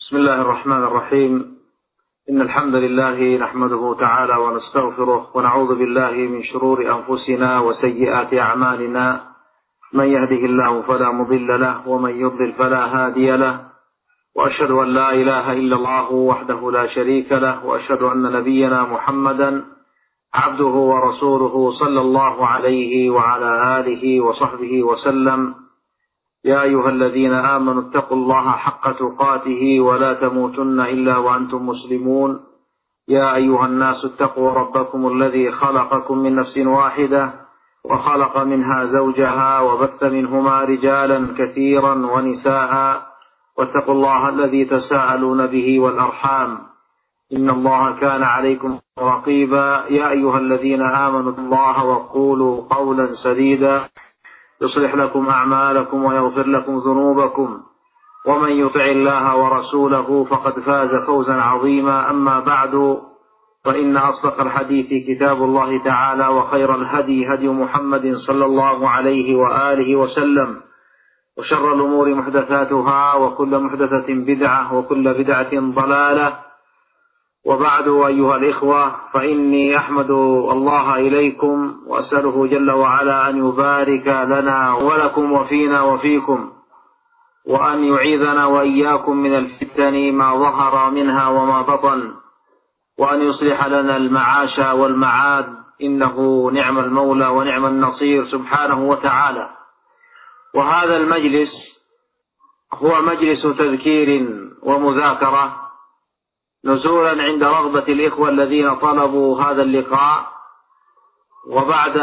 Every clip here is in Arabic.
بسم الله الرحمن الرحيم. إن الحمد لله نحمده تعالى ونستغفره ونعوذ بالله من شرور أنفسنا وسيئات أعمالنا، من يهده الله فلا مضل له ومن يضلل فلا هادي له، وأشهد أن لا إله إلا الله وحده لا شريك له، وأشهد أن نبينا محمدا عبده ورسوله صلى الله عليه وعلى آله وصحبه وسلم. يا أيها الذين آمنوا اتقوا الله حق تقاته ولا تموتن إلا وأنتم مسلمون. يا أيها الناس اتقوا ربكم الذي خلقكم من نفس واحدة وخلق منها زوجها وبث منهما رجالا كثيرا ونساء، واتقوا الله الذي تساءلون به والأرحام، إن الله كان عليكم رقيبا. يا أيها الذين آمنوا اتقوا الله وقولوا قولا سديدا يصلح لكم أعمالكم ويغفر لكم ذنوبكم، ومن يطع الله ورسوله فقد فاز فوزا عظيما. أما بعد، فإن أصدق الحديث كتاب الله تعالى، وخير الهدي هدي محمد صلى الله عليه وآله وسلم، وشر الأمور محدثاتها، وكل محدثة بدعة، وكل بدعة ضلالة. وبعد، أيها الإخوة، فإني أحمد الله إليكم وأسأله جل وعلا أن يبارك لنا ولكم وفينا وفيكم، وأن يعيذنا وإياكم من الفتن ما ظهر منها وما بطن، وأن يصلح لنا المعاش والمعاد، إنه نعم المولى ونعم النصير سبحانه وتعالى. وهذا المجلس هو مجلس تذكير ومذاكرة، نزولا عند رغبة الإخوة الذين طلبوا هذا اللقاء، وبعد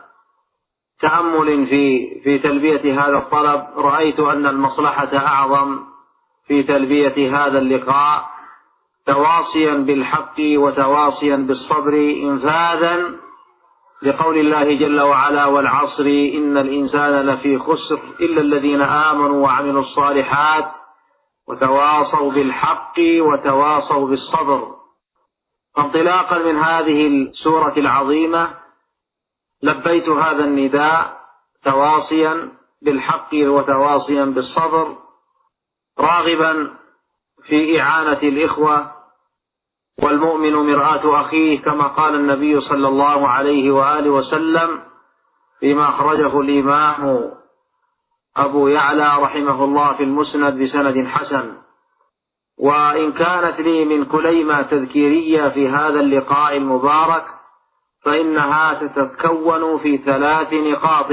تأمل في تلبية هذا الطلب رأيت أن المصلحة أعظم في تلبية هذا اللقاء، تواصيا بالحق وتواصيا بالصبر، إنفاذا لقول الله جل وعلا: والعصر إن الإنسان لفي خسر إلا الذين آمنوا وعملوا الصالحات وتواصوا بالحق وتواصوا بالصبر. انطلاقا من هذه السورة العظيمة لبيت هذا النداء، تواصيا بالحق وتواصيا بالصبر، راغبا في إعانة الإخوة، والمؤمن مرآة أخيه، كما قال النبي صلى الله عليه وآله وسلم فيما أخرجه الإمام أبو يعلى رحمه الله في المسند بسند حسن. وإن كانت لي من كليمة تذكيرية في هذا اللقاء المبارك، فإنها تتكون في 3 نقاط.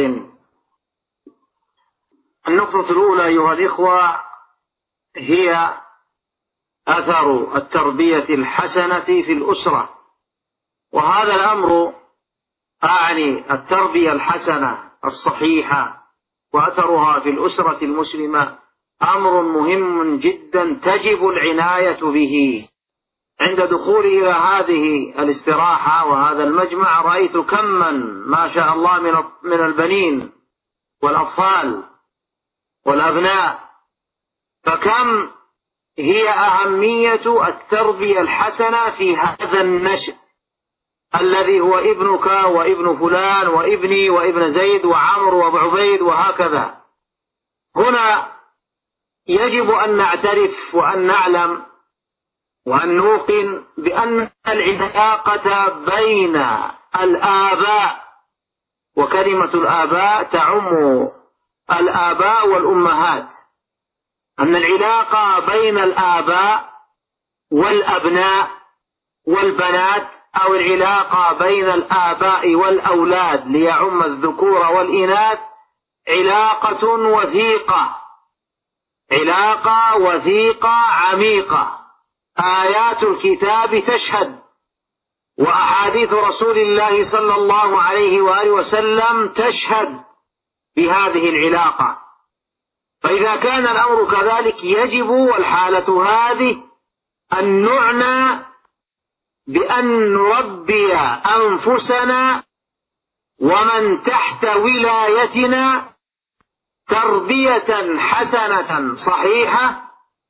النقطة الأولى أيها الإخوة هي أثر التربية الحسنة في الأسرة، وهذا الأمر أعني التربية الحسنة الصحيحة وأثرها في الأسرة المسلمة أمر مهم جدا تجب العناية به. عند دخولي إلى هذه الاستراحة وهذا المجمع رأيت كما ما شاء الله من البنين والأطفال والأبناء، فكم هي أهمية التربية الحسنة في هذا النشء الذي هو ابنك وابن فلان وابني وابن زيد وعمر وابو عبيد وهكذا. هنا يجب أن نعترف وأن نعلم وأن نوقن بأن العلاقة بين الآباء، وكلمة الآباء تعم الآباء والأمهات، أن العلاقة بين الآباء والأبناء والبنات، أو العلاقة بين الآباء والأولاد ليعم الذكور والإناث، علاقة وثيقة، علاقة وثيقة عميقة. آيات الكتاب تشهد، وأحاديث رسول الله صلى الله عليه وآله وسلم تشهد بهذه العلاقة. فإذا كان الأمر كذلك يجب والحالة هذه أن نعنى بأن نربي أنفسنا ومن تحت ولايتنا تربية حسنة صحيحة،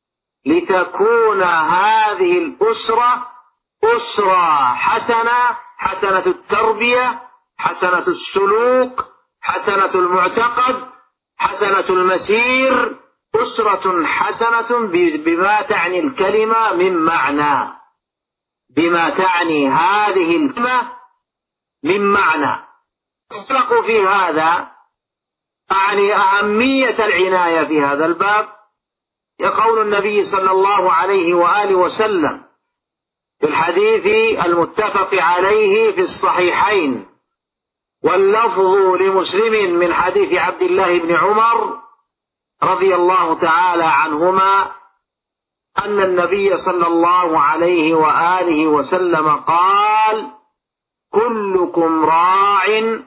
لتكون هذه الأسرة أسرة حسنة، حسنة التربية، حسنة السلوك، حسنة المعتقد، حسنة المسير، أسرة حسنة بما تعني الكلمة من معنى، بما تعني هذه الكلمة من معنى. أطلقوا في هذا أعني أهمية العناية في هذا الباب يقول النبي صلى الله عليه وآله وسلم في الحديث المتفق عليه في الصحيحين، واللفظ لمسلم من حديث عبد الله بن عمر رضي الله تعالى عنهما أن النبي صلى الله عليه وآله وسلم قال: كلكم راع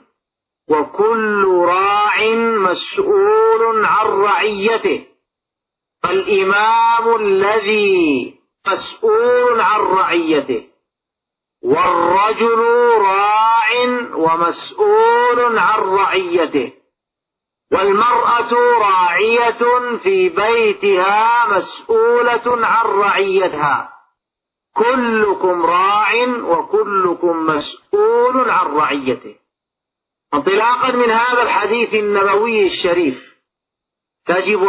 وكل راع مسؤول عن رعيته، فالإمام الذي مسؤول عن رعيته، والرجل راع ومسؤول عن رعيته، والمرأة راعية في بيتها مسؤولة عن رعيتها، كلكم راع وكلكم مسؤول عن رعيته. انطلاقا من هذا الحديث النبوي الشريف يجب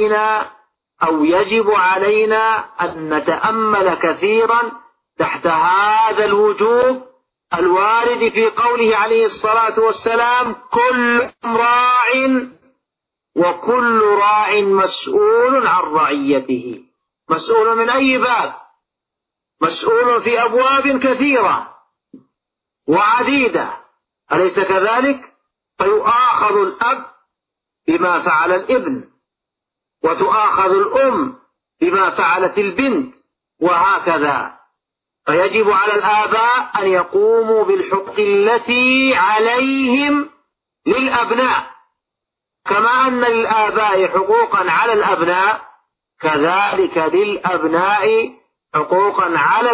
علينا أن نتأمل كثيرا تحت هذا الوجوب الوارد في قوله عليه الصلاة والسلام: كلكم راع وكل راع مسؤول عن رعيته. مسؤول من أي باب؟ مسؤول في أبواب كثيرة وعديدة، أليس كذلك؟ فيؤاخذ الأب بما فعل الابن، وتؤاخذ الأم بما فعلت البنت، وهكذا. فيجب على الآباء أن يقوموا بالحقوق التي عليهم للأبناء، كما أن للآباء حقوقا على الأبناء كذلك للأبناء حقوقا على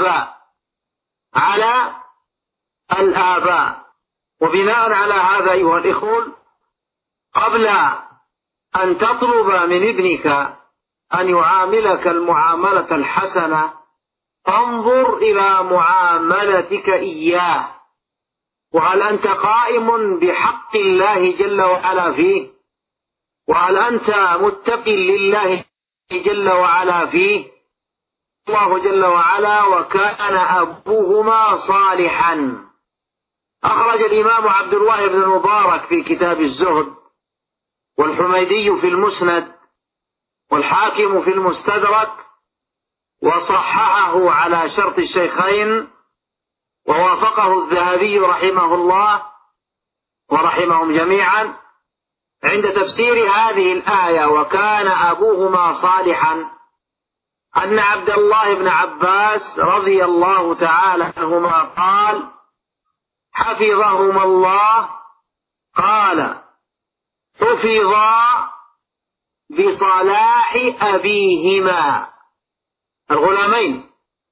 الآباء. وبناء على هذا أيها الإخوة، قبل أن تطلب من ابنك أن يعاملك المعاملة الحسنة فانظر إلى معاملتك إياه، وهل أنت قائم بحق الله جل وعلا فيه؟ وهل أنت متق لله جل وعلا فيه؟ الله جل وعلا: وكان أبوهما صالحا. أخرج الإمام عبد الله بن المبارك في كتاب الزهد، والحميدي في المسند، والحاكم في المستدرك، وصححه على شرط الشيخين، ووافقه الذهبي رحمه الله ورحمهم جميعا عند تفسير هذه الآية: وكان أبوهما صالحا، أن عبد الله بن عباس رضي الله تعالى عنهما قال: حفظهما الله، قال: حفظا بصلاح أبيهما، الغلامين،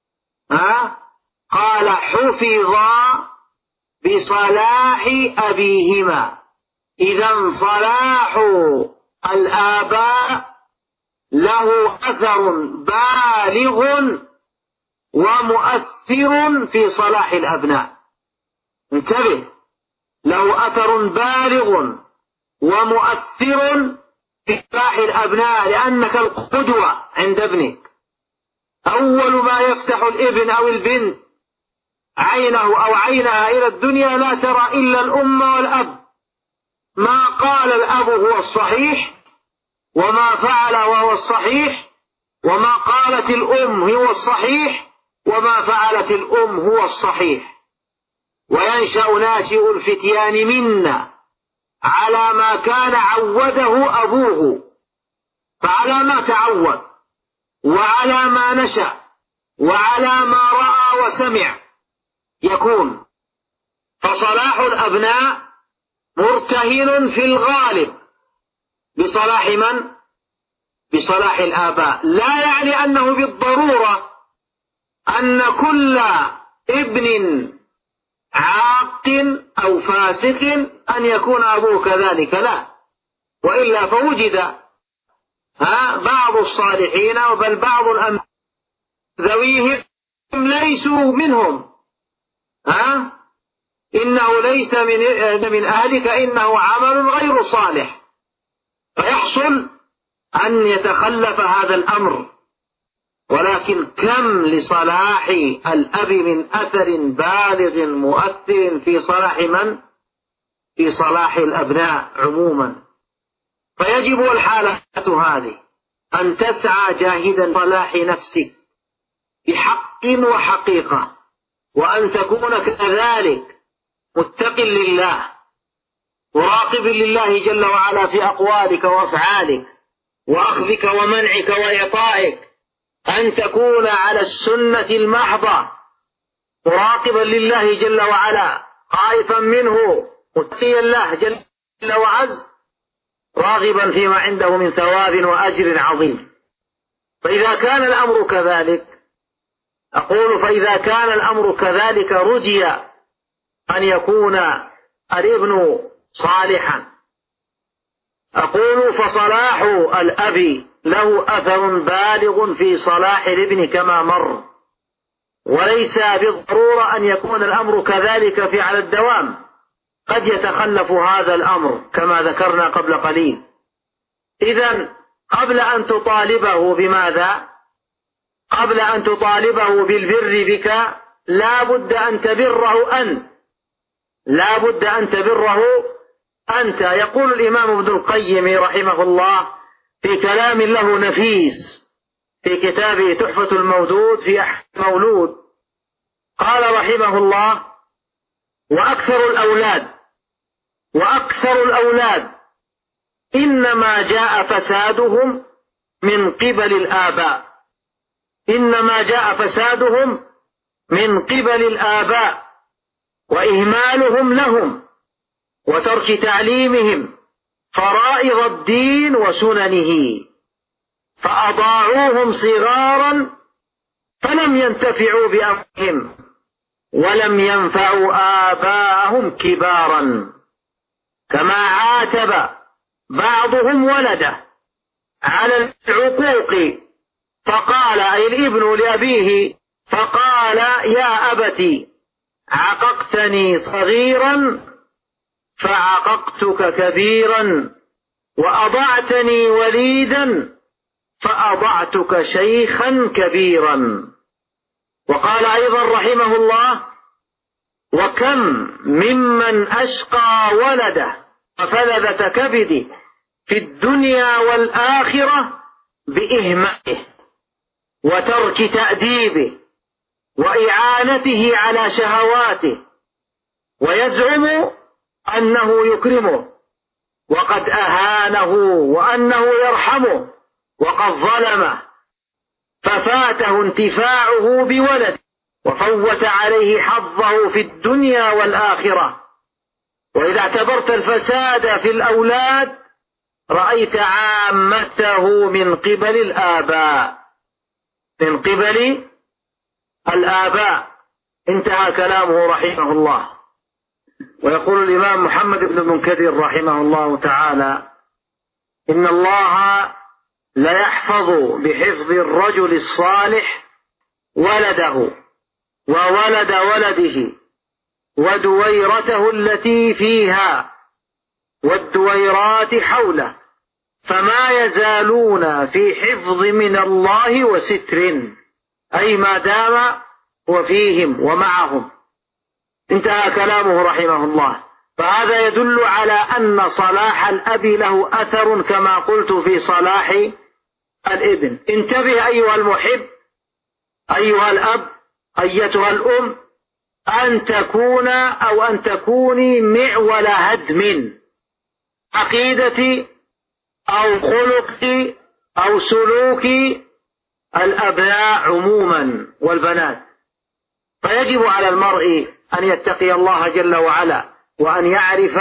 قال: حفظا بصلاح أبيهما. إذن صلاح الآباء له أثر بالغ ومؤثر في صلاح الأبناء. انتبه، له أثر بالغ ومؤثر في صلاح الأبناء، لأنك القدوة عند ابنك. أول ما يفتح الابن أو البنت عينه أو عينها إلى الدنيا لا ترى إلا الأم والأب. ما قال الأب هو الصحيح، وما فعل وهو الصحيح، وما قالت الأم هو الصحيح، وما فعلت الأم هو الصحيح. وينشأ ناشئ الفتيان منا على ما كان عوده أبوه، فعلى ما تعود وعلى ما نشأ وعلى ما رأى وسمع يكون. فصلاح الأبناء مرتهن في الغالب بصلاح من؟ بصلاح الآباء. لا يعني أنه بالضرورة أن كل ابن عاق أو فاسق أن يكون أبوه كذلك، لا، وإلا فوجد بعض الصالحين، بل بعض الأنبياء ذويهم ليسوا منهم، إنه ليس من أهلك إنه عمل غير صالح، فيحصل أن يتخلف هذا الأمر، ولكن كم لصلاح الأب من أثر بالغ مؤثر في صلاح من؟ في صلاح الأبناء عموما. فيجب الحالة هذه أن تسعى جاهدا صلاح نفسك بحق وحقيقة، وأن تكون كذلك متق لله مراقب لله جل وعلا في أقوالك وأفعالك وأخذك ومنعك وإعطائك، أن تكون على السنة المحضة مراقبا لله جل وعلا خائفا منه متقيا له جل وعز راغبا فيما عنده من ثواب وأجر عظيم. فإذا كان الأمر كذلك، أقول فإذا كان الأمر كذلك رجي أن يكون الابن صالحا. أقول فصلاح الأب له أثر بالغ في صلاح الابن كما مر، وليس بالضرورة أن يكون الأمر كذلك في على الدوام، قد يتخلف هذا الأمر كما ذكرنا قبل قليل. إذن قبل أن تطالبه بماذا؟ قبل أن تطالبه بالبر بك لا بد أن تبره أنت، لا بد أن تبره أنت. يقول الإمام ابن القيم رحمه الله في كلام له نفيس في كتابه تحفة المودود في أحكام المولود، قال رحمه الله: وأكثر الأولاد إنما جاء فسادهم من قبل الآباء، إنما جاء فسادهم من قبل الآباء وإهمالهم لهم وترك تعليمهم فرائض الدين وسننه، فأضاعوهم صغارا فلم ينتفعوا بأمرهم ولم ينفعوا آباءهم كبارا. كما عاتب بعضهم ولده على العقوق فقال، أي الابن لأبيه، فقال: يا أبت عققتني صغيرا فعققتك كبيرا، وأضعتني وليدا فأضعتك شيخا كبيرا. وقال أيضا رحمه الله: وكم ممن أشقى ولده وفلذة كبده في الدنيا والآخرة بإهماله وترك تأديبه وإعانته على شهواته، ويزعم أنه يكرمه وقد أهانه وأنه يرحمه وقد ظلمه، ففاته انتفاعه بولده وفوت عليه حظه في الدنيا والآخرة. وإذا اعتبرت الفساد في الأولاد رأيت عامته من قبل الآباء، من قبل الآباء. انتهى كلامه رحمه الله. ويقول الإمام محمد بن المنكدر رحمه الله تعالى: إن الله لا يحفظ بحفظ الرجل الصالح ولده وولد ولده ودويرته التي فيها والدويرات حوله، فما يزالون في حفظ من الله وستر، أي ما دام هو فيهم ومعهم. انتهى كلامه رحمه الله. فهذا يدل على أن صلاح الأب له أثر كما قلت في صلاح الابن. انتبه أيها المحب، أيها الأب، أيتها الأم، أن تكون أو أن تكوني معول هدم عقيدة أو خلق أو سلوك الأبناء عموما والبنات. فيجب على المرء أن يتقي الله جل وعلا، وأن يعرف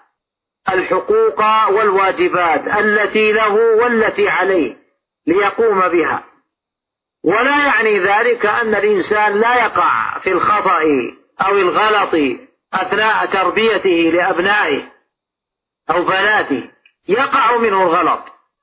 الحقوق والواجبات التي له والتي عليه ليقوم بها. ولا يعني ذلك أن الإنسان لا يقع في الخطأ أو الغلط أثناء تربيته لأبنائه أو بناته، يقع منه الغلط،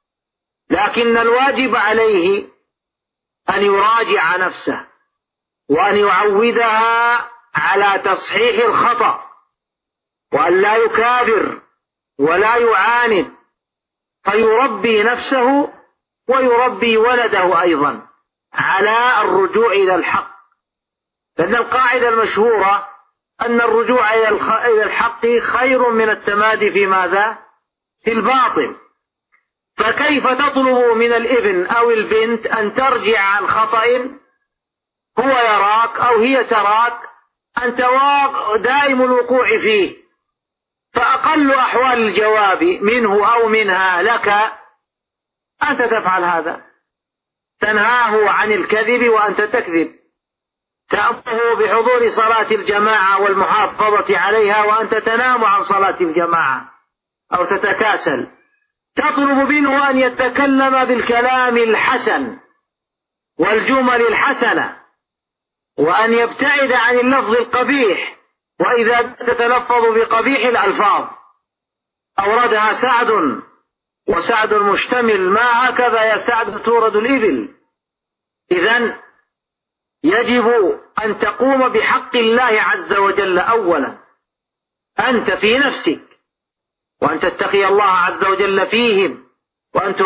لكن الواجب عليه أن يراجع نفسه وأن يعودها على تصحيح الخطأ، وأن لا يكابر ولا يعاند فيربي نفسه ويربي ولده أيضا على الرجوع إلى الحق، لأن القاعدة المشهورة أن الرجوع إلى الحق خير من التمادي في ماذا؟ في الباطل. فكيف تطلب من الابن أو البنت أن ترجع عن خطأ هو يراك أو هي تراك أنت دائم الوقوع فيه؟ فأقل أحوال الجواب منه أو منها لك أنت تفعل هذا، تنهاه عن الكذب وأنت تكذب، تأمره بحضور صلاة الجماعة والمحافظة عليها وأنت تنام عن صلاة الجماعة أو تتكاسل، تطلب منه أن يتكلم بالكلام الحسن والجمل الحسنة وأن يبتعد عن اللفظ القبيح، وإذا تتلفظ بقبيح الألفاظ أوردها سعد، وسعد مشتمل ما هكذا يا سعد تورد الإبل. إذن يجب أن تقوم بحق الله عز وجل أولا أنت في نفسك، وأن تتقي الله عز وجل فيهم، وأن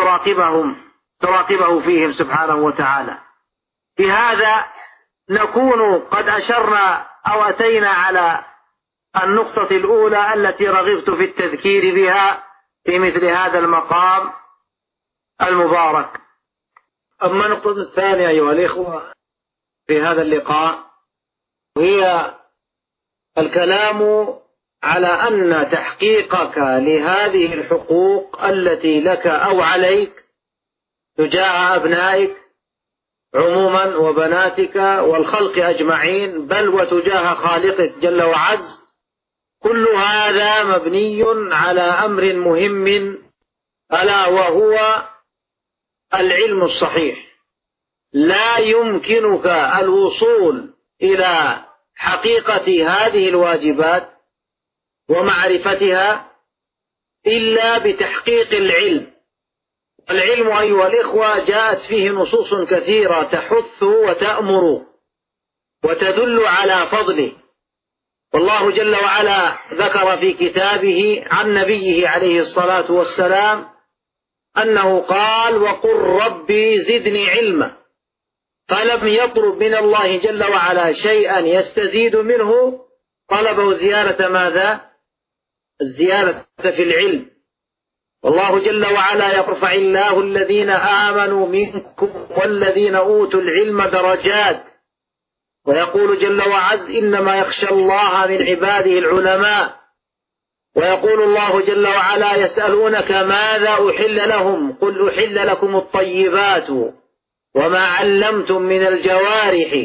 تراقبه فيهم سبحانه وتعالى. بهذا نكون قد أشرنا أو أتينا على النقطة الأولى التي رغبت في التذكير بها في مثل هذا المقام المبارك. أما النقطة الثانية أيها الإخوة في هذا اللقاء هي الكلام على أن تحقيقك لهذه الحقوق التي لك أو عليك تجاه أبنائك عموما وبناتك والخلق أجمعين، بل وتجاه خالقك جل وعز، كل هذا مبني على أمر مهم ألا وهو العلم الصحيح. لا يمكنك الوصول إلى حقيقة هذه الواجبات ومعرفتها إلا بتحقيق العلم. العلم أيها الإخوة جاءت فيه نصوص كثيرة تحث وتأمر وتدل على فضله، والله جل وعلا ذكر في كتابه عن نبيه عليه الصلاة والسلام أنه قال: وقل ربي زدني علما، فلم يطلب من الله جل وعلا شيئا يستزيد منه، طلبه زيادة ماذا؟ الزيادة في العلم. والله جل وعلا يرفع الله الذين آمنوا منكم والذين أوتوا العلم درجات، ويقول جل وعز: إنما يخشى الله من عباده العلماء. ويقول الله جل وعلا: يسألونك ماذا أحل لهم قل أحل لكم الطيبات وما علمتم من الجوارح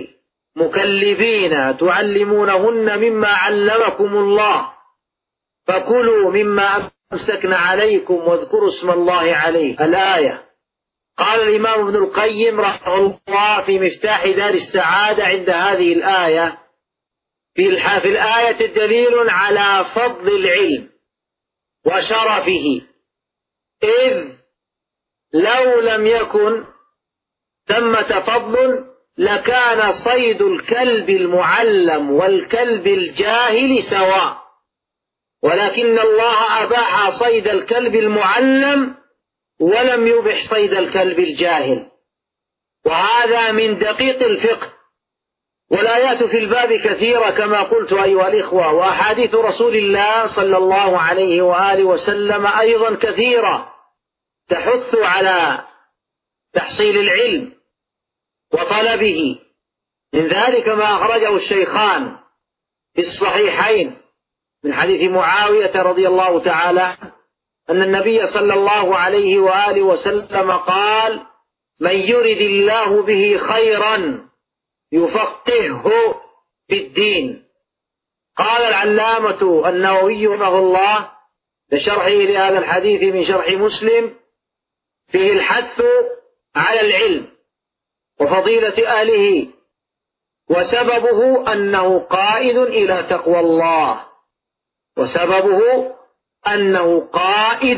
مكلبين تعلمونهن مما علمكم الله فكلوا مما أمسكن عليكم واذكروا اسم الله عليه. الآية. قال الإمام ابن القيم رحمه الله في مفتاح دار السعادة عند هذه الآية: في الآية دليل على فضل العلم وشرفه، إذ لو لم يكن ثمة فضل لكان صيد الكلب المعلم والكلب الجاهل سواء، ولكن الله أباح صيد الكلب المعلم ولم يبح صيد الكلب الجاهل، وهذا من دقيق الفقه. والآيات في الباب كثيرة كما قلت أيها الإخوة، وأحاديث رسول الله صلى الله عليه وآله وسلم أيضا كثيرة تحث على تحصيل العلم وطلبه. من ذلك ما أخرجه الشيخان في الصحيحين من حديث معاوية رضي الله تعالى أن النبي صلى الله عليه وآله وسلم قال: من يرد الله به خيرا يفقهه في الدين. قال العلامة النووي رحمه الله لشرحه لهذا الحديث من شرح مسلم: فيه الحث على العلم وفضيلة أهله، وسببه أنه قائد إلى تقوى الله، وسببه أنه قائد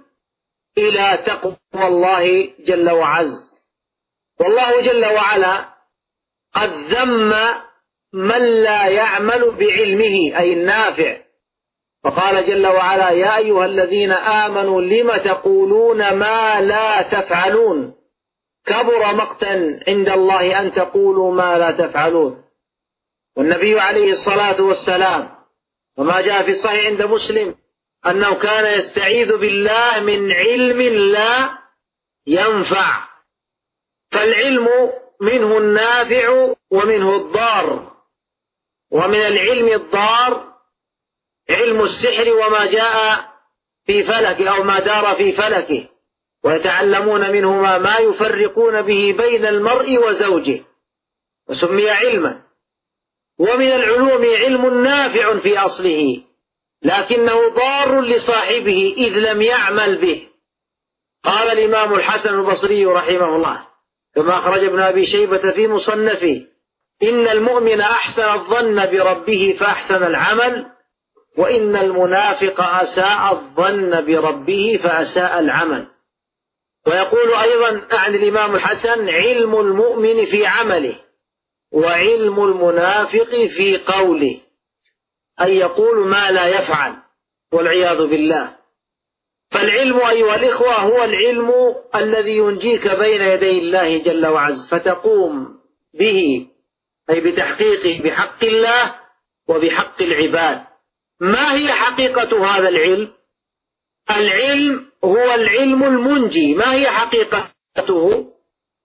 إلى تقوى الله جل وعز. والله جل وعلا قد ذم من لا يعمل بعلمه أي النافع، وقال جل وعلا: يا أيها الذين آمنوا لم تقولون ما لا تفعلون كبر مقتا عند الله أن تقولوا ما لا تفعلون. والنبي عليه الصلاة والسلام وما جاء في الصحيح عند مسلم أنه كان يستعيذ بالله من علم لا ينفع، فالعلم منه النافع ومنه الضار. ومن العلم الضار علم السحر وما جاء في فلكه أو ما دار في فلكه، ويتعلمون منهما ما يفرقون به بين المرء وزوجه، وسمي علما. ومن العلوم علم نافع في أصله لكنه ضار لصاحبه إذ لم يعمل به. قال الإمام الحسن البصري رحمه الله كما أخرج ابن أبي شيبة في مصنفه: إن المؤمن أحسن الظن بربه فأحسن العمل، وإن المنافق أساء الظن بربه فأساء العمل. ويقول أيضا عن الإمام الحسن: علم المؤمن في عمله وعلم المنافق في قوله، أي يقول ما لا يفعل والعياذ بالله. فالعلم أيها الإخوة هو العلم الذي ينجيك بين يدي الله جل وعز، فتقوم به أي بتحقيقه بحق الله وبحق العباد. ما هي حقيقة هذا العلم؟ العلم هو العلم المنجي. ما هي حقيقته؟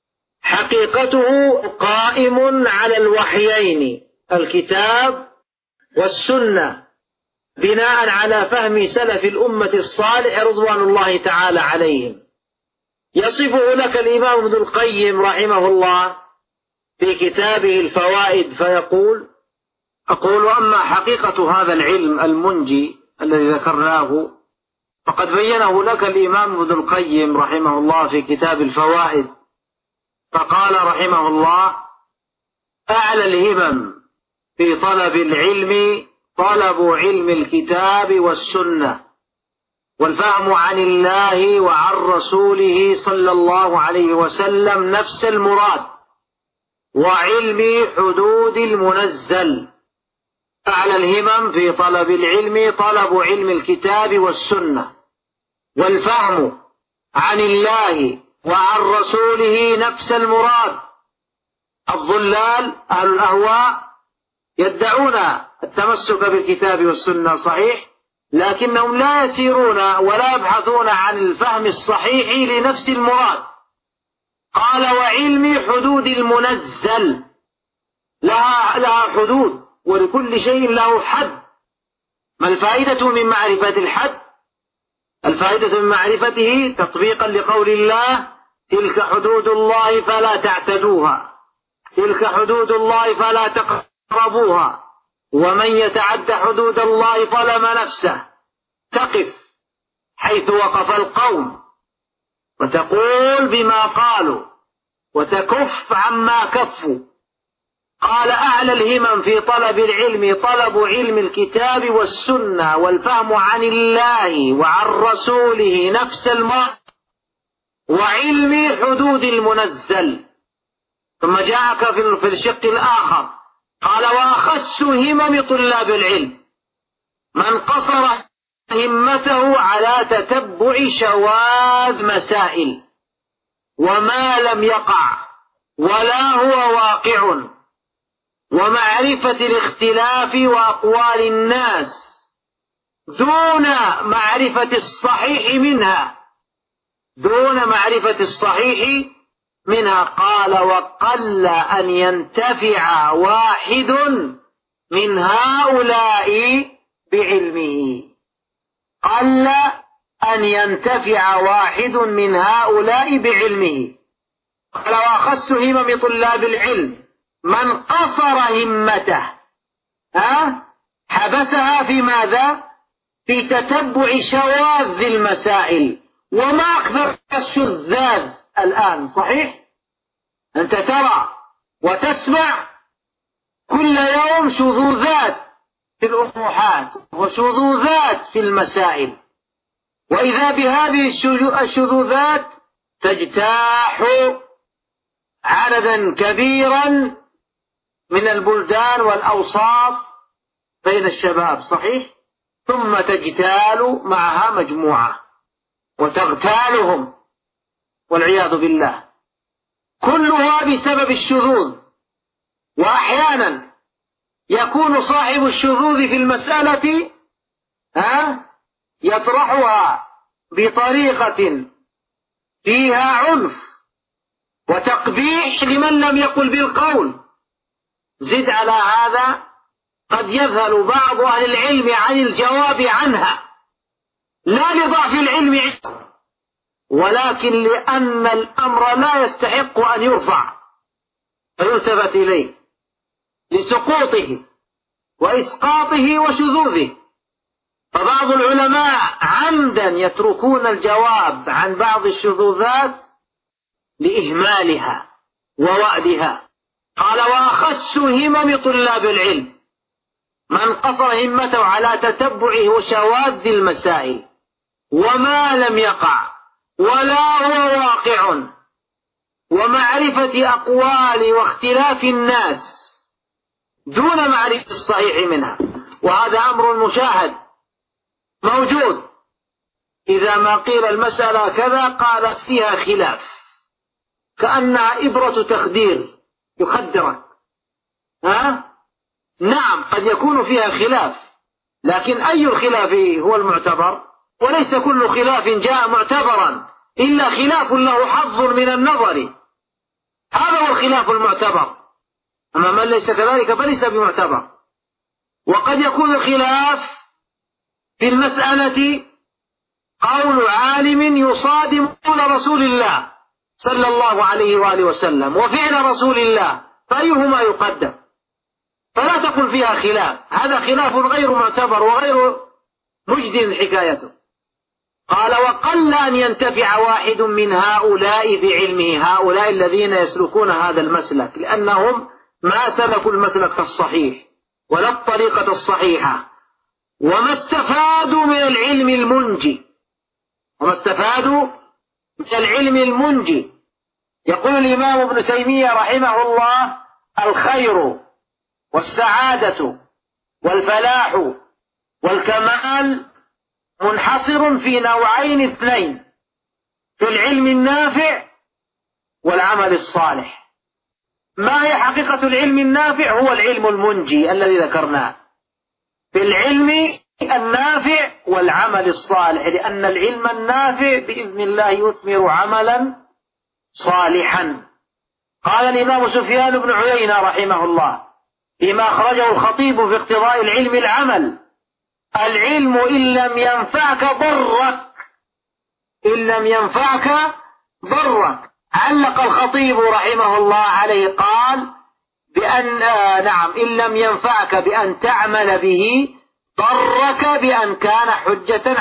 حقيقته قائم على الوحيين الكتاب والسنة بناء على فهم سلف الأمة الصالح رضوان الله تعالى عليهم. يصفه لك الإمام ابن القيم رحمه الله في كتابه الفوائد فيقول: أقول أما حقيقة هذا العلم المنجي الذي ذكرناه فقد بينه لك الإمام ابن القيم رحمه الله في كتاب الفوائد، فقال رحمه الله: أعلى الهمم في طلب العلم طلب علم الكتاب والسنة والفهم عن الله وعن رسوله صلى الله عليه وسلم نفس المراد، وعلم حدود المنزل. أعلى الهمم في طلب العلم طلب علم الكتاب والسنة والفهم عن الله وعن رسوله نفس المراد. الضلال أهل الأهواء يدعون التمسك بالكتاب والسنة صحيح، لكنهم لا يسيرون ولا يبحثون عن الفهم الصحيح لنفس المراد. قال: وعلم حدود المنزل. لها حدود، ولكل شيء له حد. ما الفائدة من معرفة الحد؟ الفائدة من معرفته تطبيقا لقول الله: تلك حدود الله فلا تعتدوها، تلك حدود الله فلا تقربوها، ومن يتعد حدود الله ظلم نفسه. تقف حيث وقف القوم وتقول بما قالوا وتكف عما كفوا. قال: أعلى الهمم في طلب العلم طلب علم الكتاب والسنة والفهم عن الله وعن رسوله نفس المراد، وعلم حدود المنزل. ثم جاءك في الشق الآخر قال: وأخس همم طلاب العلم من قصر همته على تتبع شواذ مسائل وما لم يقع ولا هو واقع، ومعرفة الاختلاف وأقوال الناس دون معرفة الصحيح منها، دون معرفة الصحيح منها. قال: وقل أن ينتفع واحد من هؤلاء بعلمه. قل أن ينتفع واحد من هؤلاء بعلمه. قال: وأخس همم طلاب العلم من قصر همته، حبسها في ماذا؟ في تتبع شواذ المسائل. وما أكثر الشذاذ الآن، صحيح؟ أنت ترى وتسمع كل يوم شذوذات في الأطروحات وشذوذات في المسائل، وإذا بهذه الشذوذات تجتاح عددا كبيرا من البلدان والأوساط بين الشباب، صحيح؟ ثم تجتال معها مجموعة وتغتالهم والعياذ بالله، كلها بسبب الشذوذ. وأحيانا يكون صاحب الشذوذ في المسألة يطرحها بطريقة فيها عنف وتقبيح لمن لم يقل بالقول. زد على هذا قد يذهل بعض أهل العلم عن الجواب عنها، لا لضعف العلم ولكن لأن الأمر لا يستحق أن يرفع فيلتفت إليه لسقوطه وإسقاطه وشذوذه. فبعض العلماء عمدا يتركون الجواب عن بعض الشذوذات لإهمالها ووأدها. قال: وأخس همم طلاب العلم من قصر همته على تتبع وشواذ المسائل وما لم يقع ولا هو واقع، ومعرفة أقوال واختلاف الناس دون معرفة الصحيح منها. وهذا أمر مشاهد موجود، إذا ما قيل المسألة كذا قال فيها خلاف، كأنها إبرة تخدير يخدرك. نعم قد يكون فيها خلاف، لكن أي الخلاف هو المعتبر؟ وليس كل خلاف جاء معتبرا إلا خلاف له حظ من النظر، هذا هو الخلاف المعتبر. أما من ليس كذلك فليس بمعتبر. وقد يكون الخلاف في المسألة قول عالم يصادم قول رسول الله صلى الله عليه وآله وسلم وفعل رسول الله، فأيهما يقدم؟ فلا تقل فيها خلاف، هذا خلاف غير معتبر وغير مجد حكايته. قال: وقل أن ينتفع واحد من هؤلاء بعلمه، هؤلاء الذين يسلكون هذا المسلك، لأنهم ما سلكوا المسلك الصحيح ولا الطريقة الصحيحة، وما استفادوا من العلم المنجي، يقول الإمام ابن تيمية رحمه الله: الخير والسعادة والفلاح والكمال منحصر في نوعين اثنين، في العلم النافع والعمل الصالح. ما هي حقيقة العلم النافع؟ هو العلم المنجي الذي ذكرناه، في العلم النافع والعمل الصالح، لأن العلم النافع بإذن الله يثمر عملا صالحا. قال الإمام سفيان بن عيينة رحمه الله فيما أخرجه الخطيب في اقتضاء العلم العمل: العلم إن لم ينفعك ضرك. علق الخطيب رحمه الله عليه قال إن لم ينفعك بأن تعمل به ضرك بأن كان حجة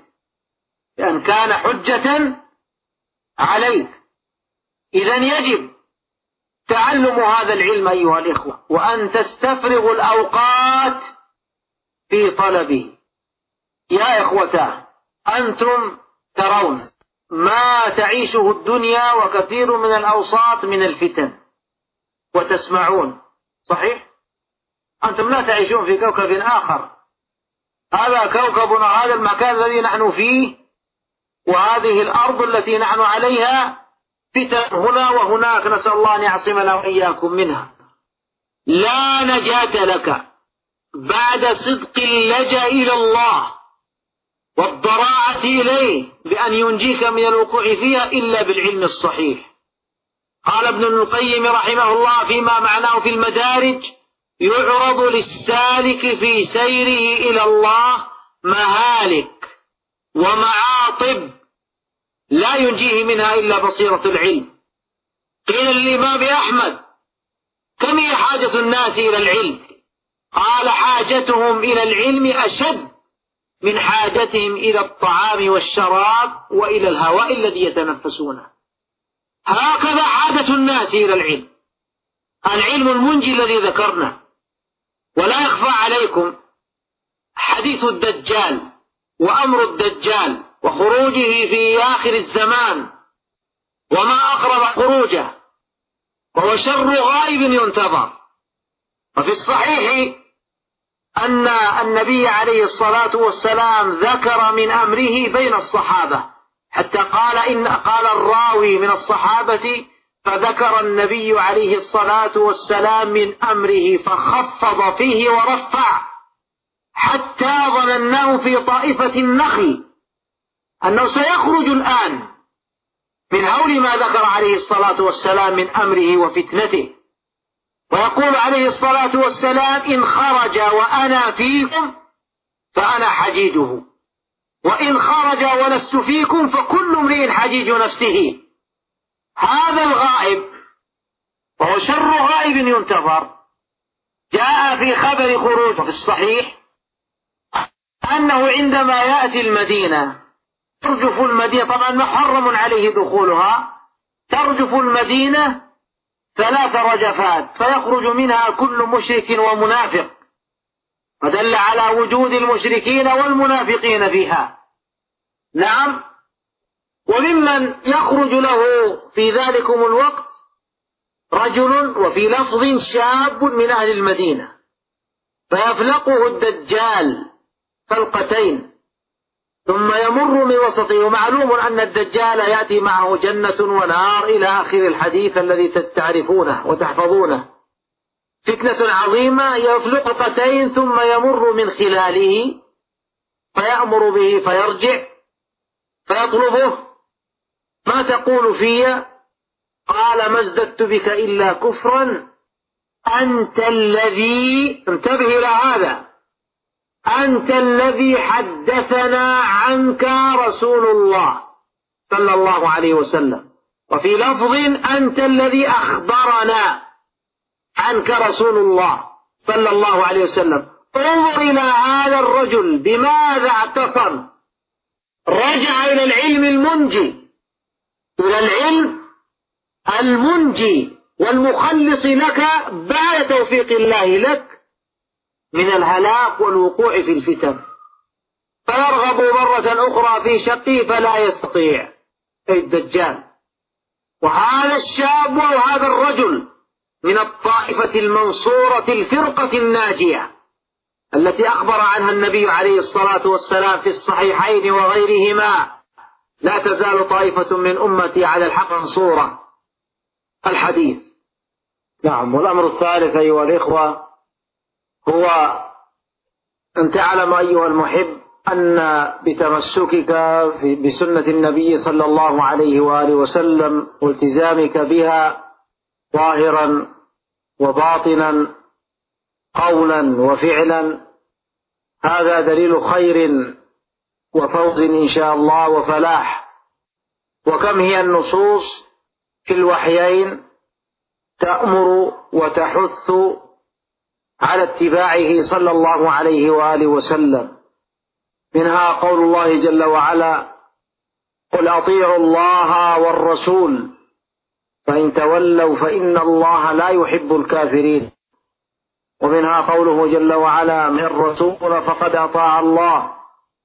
عليك. إذن يجب تعلم هذا العلم أيها الإخوة، وأن تستفرغوا الأوقات في طلبه. يا إخوتاه، أنتم ترون ما تعيشه الدنيا وكثير من الأوساط من الفتن، وتسمعون صحيح؟ أنتم لا تعيشون في كوكب آخر، هذا كوكبنا، هذا المكان الذي نحن فيه، وهذه الأرض التي نحن عليها فتن هنا وهناك، نسأل الله أن يعصمنا وإياكم منها. لا نجاة لك بعد صدق اللجأ إلى الله والضراعة إليه بأن ينجيك من الوقوع فيها إلا بالعلم الصحيح. قال ابن القيم رحمه الله فيما معناه في المدارج: يعرض للسالك في سيره إلى الله مهالك ومعاطب لا ينجيه منها إلا بصيرة العلم. قيل للإمام أحمد: كم هي حاجة الناس إلى العلم؟ قال: حاجتهم إلى العلم أشد من حاجتهم إلى الطعام والشراب وإلى الهواء الذي يتنفسونه. هكذا حاجة الناس إلى العلم المنجي الذي ذكرنا. ولا يخفى عليكم حديث الدجال وأمر الدجال وخروجه في آخر الزمان وما أقرب خروجه، وهو شر غائب ينتظر. وفي الصحيح أن النبي عليه الصلاة والسلام ذكر من أمره بين الصحابة، حتى قال الراوي من الصحابة: فذكر النبي عليه الصلاة والسلام من أمره فخفض فيه ورفع حتى ظنناه في طائفة النخل أنه سيخرج الآن من هول ما ذكر عليه الصلاة والسلام من أمره وفتنته، ويقول عليه الصلاة والسلام: إن خرج وأنا فيكم فأنا حجيجه، وإن خرج ولست فيكم فكل امرئ حجيج نفسه. هذا الغائب وهو شر غائب ينتظر. جاء في خبر خروج في الصحيح أنه عندما يأتي المدينة ترجف المدينة، طبعا محرم عليه دخولها، ترجف المدينة 3 رجفات فيخرج منها كل مشرك ومنافق، فدل على وجود المشركين والمنافقين فيها. نعم. وممن يخرج له في ذلكم الوقت رجل، وفي لفظ شاب من أهل المدينة، فيفلقه الدجال فلقتين ثم يمر من وسطه. ومعلوم أن الدجال يأتي معه جنة ونار إلى آخر الحديث الذي تعرفونه وتحفظونه. فتنة عظيمة، يفلق فلقتين ثم يمر من خلاله فيأمر به فيرجع فيطلبه: ما تقول في؟ قال: ما ازددت بك إلا كفرا، أنت الذي، انتبه إلى هذا، أنت الذي حدثنا عنك رسول الله صلى الله عليه وسلم، وفي لفظ: أنت الذي أخبرنا عنك رسول الله صلى الله عليه وسلم. انظر إلى هذا الرجل بماذا اعتصم. رجع إلى العلم المنجي، إلى العلم المنجي والمخلص لك بعد توفيق الله لك من الهلاك والوقوع في الفتن، فيرغب مرة أخرى في شقه فلا يستطيع، أي الدجال. وهذا الشاب وهذا الرجل من الطائفة المنصورة الفرقة الناجية التي أخبر عنها النبي عليه الصلاة والسلام في الصحيحين وغيرهما: لا تزال طائفة من أمتي على الحق منصورة، الحديث. نعم. والأمر الثالث أيها الإخوة هو أن تعلم أيها المحب أن بتمسكك بسنة النبي صلى الله عليه وآله وسلم والتزامك بها ظاهرا وباطنا قولا وفعلا هذا دليل خير وفوز إن شاء الله وفلاح. وكم هي النصوص في الوحيين تأمر وتحث على اتباعه صلى الله عليه وآله وسلم. منها قول الله جل وعلا: قل أطيعوا الله والرسول فإن تولوا فإن الله لا يحب الكافرين. ومنها قوله جل وعلا: من الرسول فقد أطاع الله.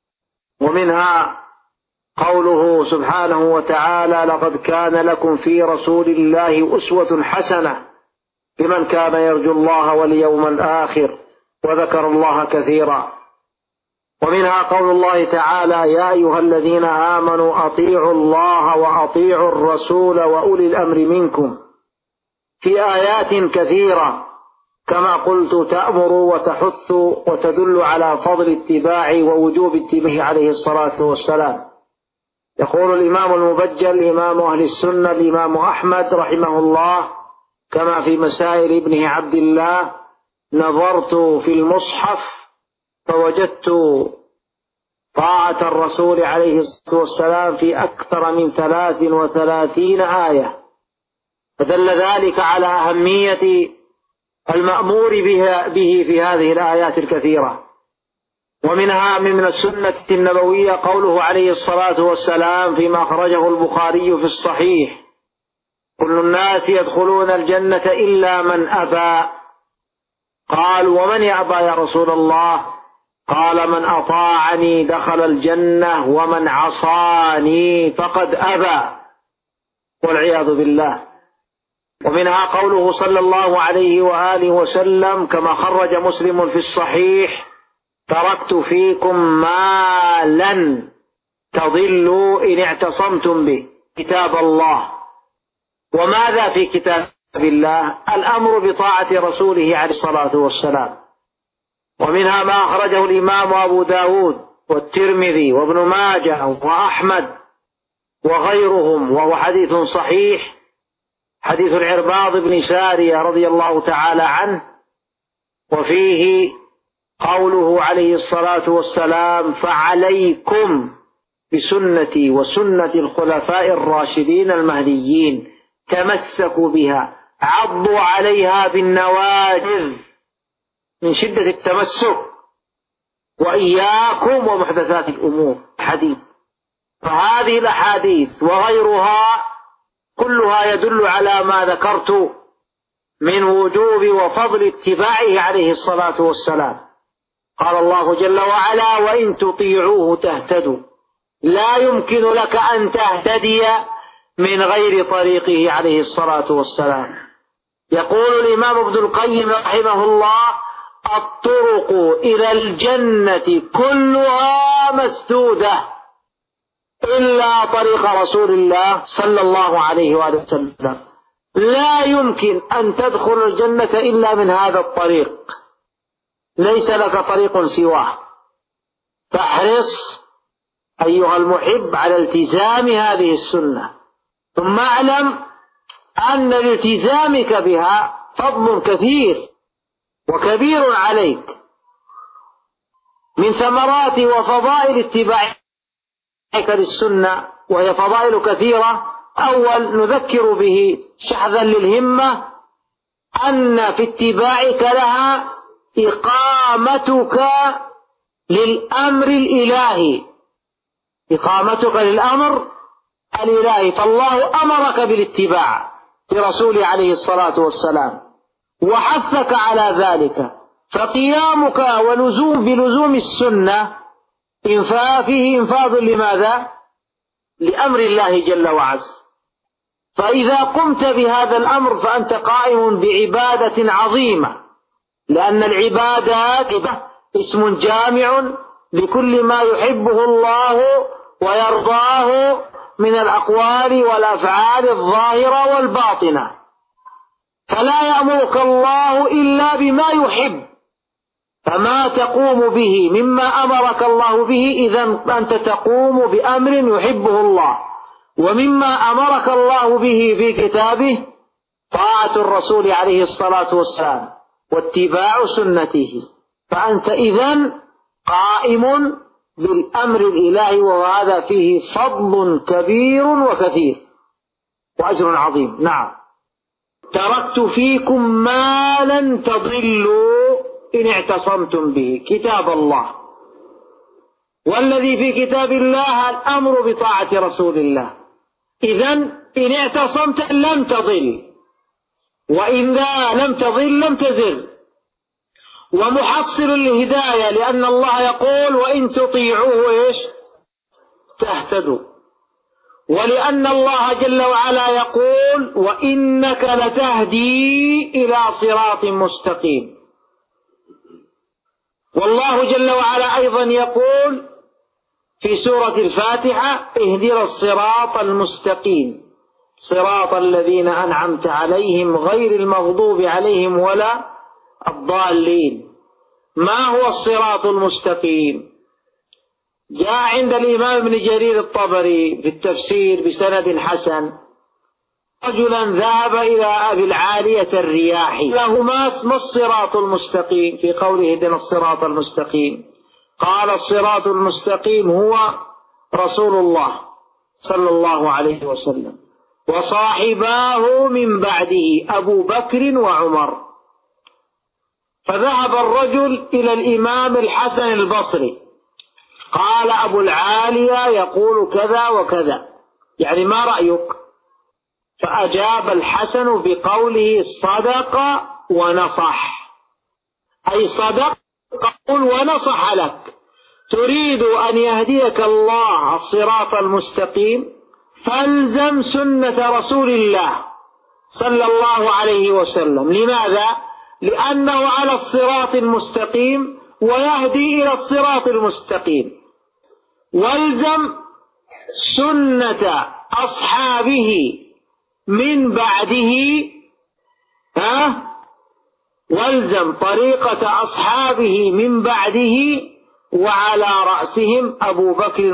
ومنها قوله سبحانه وتعالى: لقد كان لكم في رسول الله أسوة حسنة لمن كان يرجو الله واليوم الآخر وذكر الله كثيرا. ومنها قول الله تعالى: يا أيها الذين آمنوا أطيعوا الله وأطيعوا الرسول وأولي الأمر منكم، في آيات كثيرة كما قلت تأمر وتحث وتدل على فضل اتباع ووجوب اتباعه عليه الصلاة والسلام. يقول الإمام المبجل إمام أهل السنة الإمام أحمد رحمه الله كما في مسائل ابنه عبد الله: نظرت في المصحف فوجدت طاعة الرسول عليه الصلاة والسلام في أكثر من 33 آية، فدل ذلك على أهمية المأمور به في هذه الآيات الكثيرة. ومنها من السنة النبوية قوله عليه الصلاة والسلام فيما أخرجه البخاري في الصحيح: كل الناس يدخلون الجنة إلا من أبى. قال: ومن يأبى يا رسول الله؟ قال: من أطاعني دخل الجنة ومن عصاني فقد أبى، والعياذ بالله. ومنها قوله صلى الله عليه وآله وسلم كما خرج مسلم في الصحيح: تركت فيكم ما لن تضلوا إن اعتصمتم به، كتاب الله. وماذا في كتاب الله؟ الأمر بطاعة رسوله عليه الصلاة والسلام. ومنها ما أخرجه الإمام أبو داود والترمذي وابن ماجه وأحمد وغيرهم، وهو حديث صحيح، حديث العرباض بن سارية رضي الله تعالى عنه، وفيه قوله عليه الصلاة والسلام: فعليكم بسنتي وسنة الخلفاء الراشدين المهديين، تمسكوا بها، عضوا عليها بالنواجذ، من شدة التمسك، وإياكم ومحدثات الأمور. حديث. فهذه الأحاديث وغيرها كلها يدل على ما ذكرت من وجوب وفضل اتباعه عليه الصلاة والسلام. قال الله جل وعلا: وإن تطيعوه تهتدوا. لا يمكن لك أن تهتدي من غير طريقه عليه الصلاة والسلام. يقول الإمام ابن القيم رحمه الله: الطرق إلى الجنة كلها مسدودة إلا طريق رسول الله صلى الله عليه وآله وسلم. لا يمكن أن تدخل الجنة إلا من هذا الطريق، ليس لك طريق سواه. فاحرص أيها المحب على التزام هذه السنة، ثم اعلم أن لالتزامك بها فضل كثير وكبير عليك. من ثمرات وفضائل اتباعك للسنة، وهي فضائل كثيرة: أول، نذكر به شحذا للهمة أن في اتباعك لها إقامتك للأمر الإلهي، إقامتك للأمر الإلهي. فالله أمرك بالاتباع لرسوله عليه الصلاة والسلام وحثك على ذلك، فقيامك بلزوم السنة فيه إنفاذ لماذا؟ لأمر الله جل وعز. فإذا قمت بهذا الأمر فأنت قائم بعبادة عظيمة، لأن العبادات اسم جامع لكل ما يحبه الله ويرضاه من الأقوال والأفعال الظاهرة والباطنة. فلا يأمرك الله إلا بما يحب، فما تقوم به مما أمرك الله به إذن أنت تقوم بأمر يحبه الله. ومما أمرك الله به في كتابه طاعة الرسول عليه الصلاة والسلام واتباع سنته، فأنت إذن قائم بالأمر الإلهي، وهذا فيه فضل كبير وكثير وأجر عظيم. نعم. تركت فيكم ما لن تضلوا إن اعتصمتم به، كتاب الله. والذي في كتاب الله الأمر بطاعة رسول الله. إذن إن اعتصمت لم تضل، وإذا لم تضل لم تزل. ومحصل الهداية، لأن الله يقول: وإن تطيعوه تهتدوا. ولأن الله جل وعلا يقول: وإنك لتهدي إلى صراط مستقيم. والله جل وعلا أيضا يقول في سورة الفاتحة: اهدنا الصراط المستقيم صراط الذين أنعمت عليهم غير المغضوب عليهم ولا الضالين. ما هو الصراط المستقيم؟ جاء عند الإمام ابن جرير الطبري في التفسير بسند حسن: رجلا ذهب إلى أبي العالية الرياحي له ما الصراط المستقيم؟ في قوله اهدنا الصراط المستقيم قال: الصراط المستقيم هو رسول الله صلى الله عليه وسلم وصاحباه من بعده أبو بكر وعمر. فذهب الرجل إلى الإمام الحسن البصري، قال: أبو العالية يقول كذا وكذا، يعني ما رأيك؟ فأجاب الحسن بقوله: صدق ونصح، أي صدق قول ونصح لك. تريد أن يهديك الله الصراط المستقيم، فالزم سنة رسول الله صلى الله عليه وسلم. لماذا؟ لأنه على الصراط المستقيم ويهدي إلى الصراط المستقيم. والزم سنة أصحابه من بعده، والزم طريقة أصحابه من بعده، وعلى رأسهم أبو بكر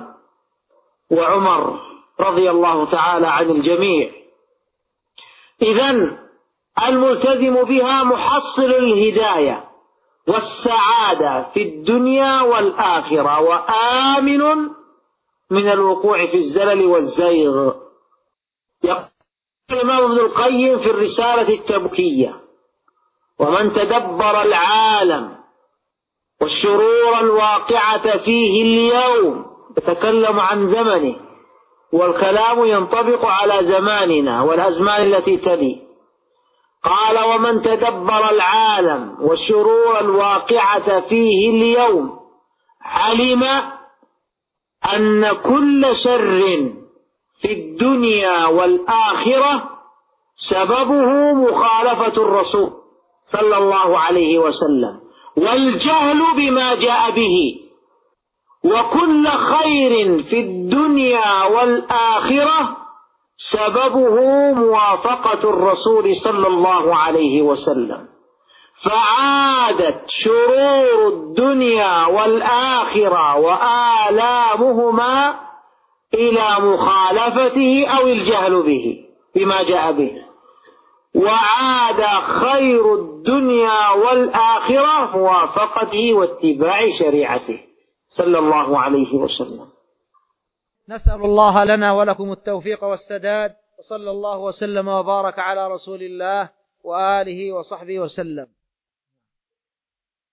وعمر رضي الله تعالى عن الجميع. إذن الملتزم بها محصل الهداية والسعادة في الدنيا والآخرة، وآمن من الوقوع في الزلل والزيغ. يقول الإمام ابن القيم في الرسالة التبوكية: ومن تدبر العالم والشرور الواقعة فيه اليوم، يتكلم عن زمنه، والكلام ينطبق على زماننا والأزمان التي تلي. قال: ومن تدبر العالم والشرور الواقعة فيه اليوم علم أن كل شر في الدنيا والآخرة سببه مخالفة الرسول صلى الله عليه وسلم والجهل بما جاء به، وكل خير في الدنيا والآخرة سببه موافقة الرسول صلى الله عليه وسلم. فعادت شرور الدنيا والآخرة وآلامهما إلى مخالفته أو الجهل به بما جاء به، وعاد خير الدنيا والآخرة موافقته واتباع شريعته صلى الله عليه وسلم. نسأل الله لنا ولكم التوفيق والسداد، وصلى الله وسلم وبارك على رسول الله وآله وصحبه وسلم.